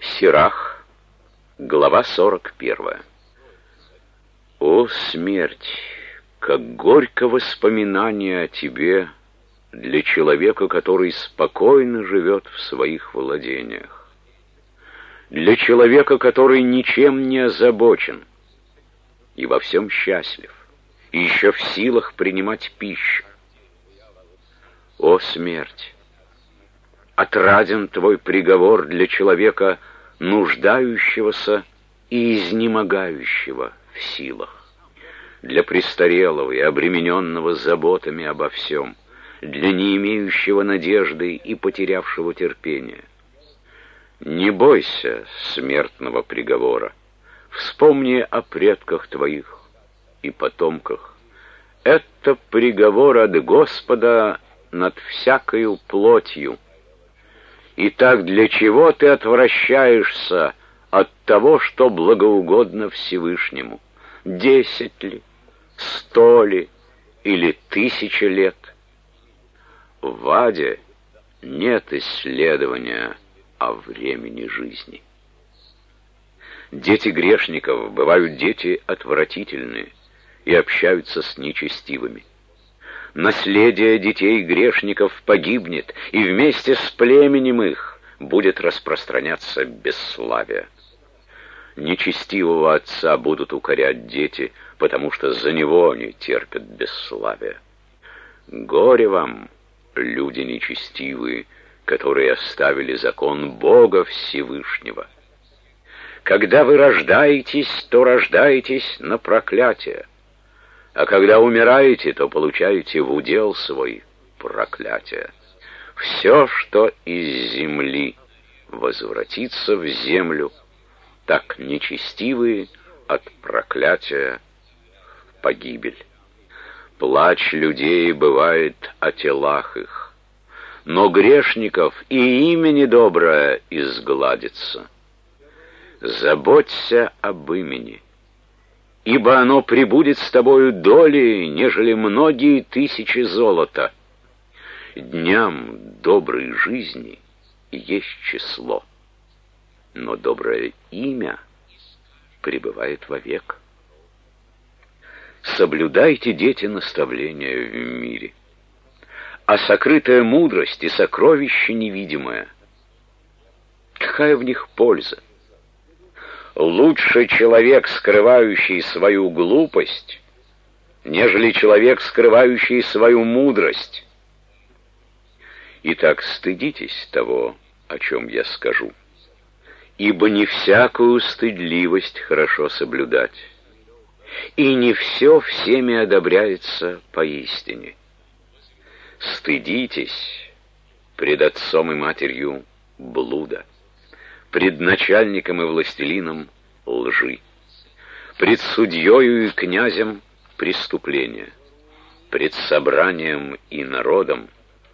Сирах, глава 41. О, смерть, как горько воспоминание о тебе для человека, который спокойно живет в своих владениях, для человека, который ничем не озабочен и во всем счастлив, и еще в силах принимать пищу. О, смерть, отраден твой приговор для человека, нуждающегося и изнемогающего в силах, для престарелого и обремененного заботами обо всем, для не имеющего надежды и потерявшего терпения. Не бойся смертного приговора, вспомни о предках твоих и потомках. Это приговор от Господа над всякою плотью. Итак, для чего ты отвращаешься от того, что благоугодно Всевышнему? 10 ли, 100 ли или 1000 лет? В аде нет исследования о времени жизни. Дети грешников бывают дети отвратительные и общаются с нечестивыми. Наследие детей грешников погибнет, и вместе с племенем их будет распространяться бесславие. Нечестивого отца будут укорять дети, потому что за него они терпят бесславие. Горе вам, люди нечестивые, которые оставили закон Бога Всевышнего. Когда вы рождаетесь, то рождаетесь на проклятие, а когда умираете, то получаете в удел свой проклятие. Все, что из земли возвратится в землю, так нечестивые от проклятия в погибель. Плач людей бывает о телах их, но грешников и имя недоброе изгладится. Заботься об имени, ибо оно прибудет с тобою долей, нежели многие тысячи золота. Дням доброй жизни есть число, но доброе имя пребывает вовек. Соблюдайте, дети, наставления в мире, а сокрытая мудрость и сокровище невидимое, какая в них польза? Лучше человек, скрывающий свою глупость, нежели человек, скрывающий свою мудрость. Итак, стыдитесь того, о чем я скажу, ибо не всякую стыдливость хорошо соблюдать, и не все всеми одобряется поистине. Стыдитесь пред отцом и матерью блуда, пред начальником и властелином лжи, пред судьею и князем преступления, пред собранием и народом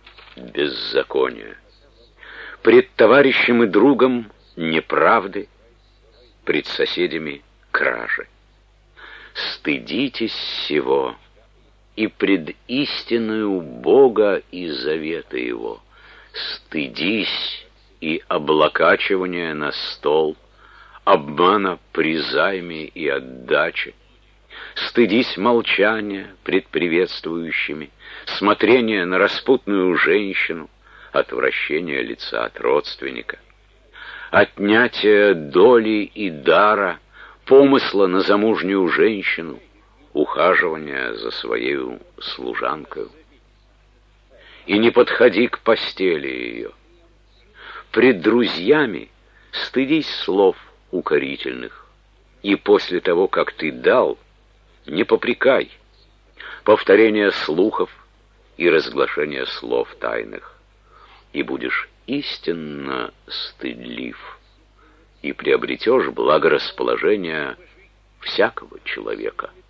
беззакония, пред товарищем и другом неправды, пред соседями кражи. Стыдитесь сего и пред истиною Бога и завета Его. Стыдись и облокачивания на стол, обмана при займе и отдаче. Стыдись молчания пред приветствующими, смотрения на распутную женщину, отвращения лица от родственника, отнятия доли и дара, помысла на замужнюю женщину, ухаживания за своею служанкою. И не подходи к постели ее. Пред друзьями стыдись слов укорительных, и после того, как ты дал, не попрекай, повторение слухов и разглашение слов тайных, и будешь истинно стыдлив, и приобретешь благорасположение всякого человека.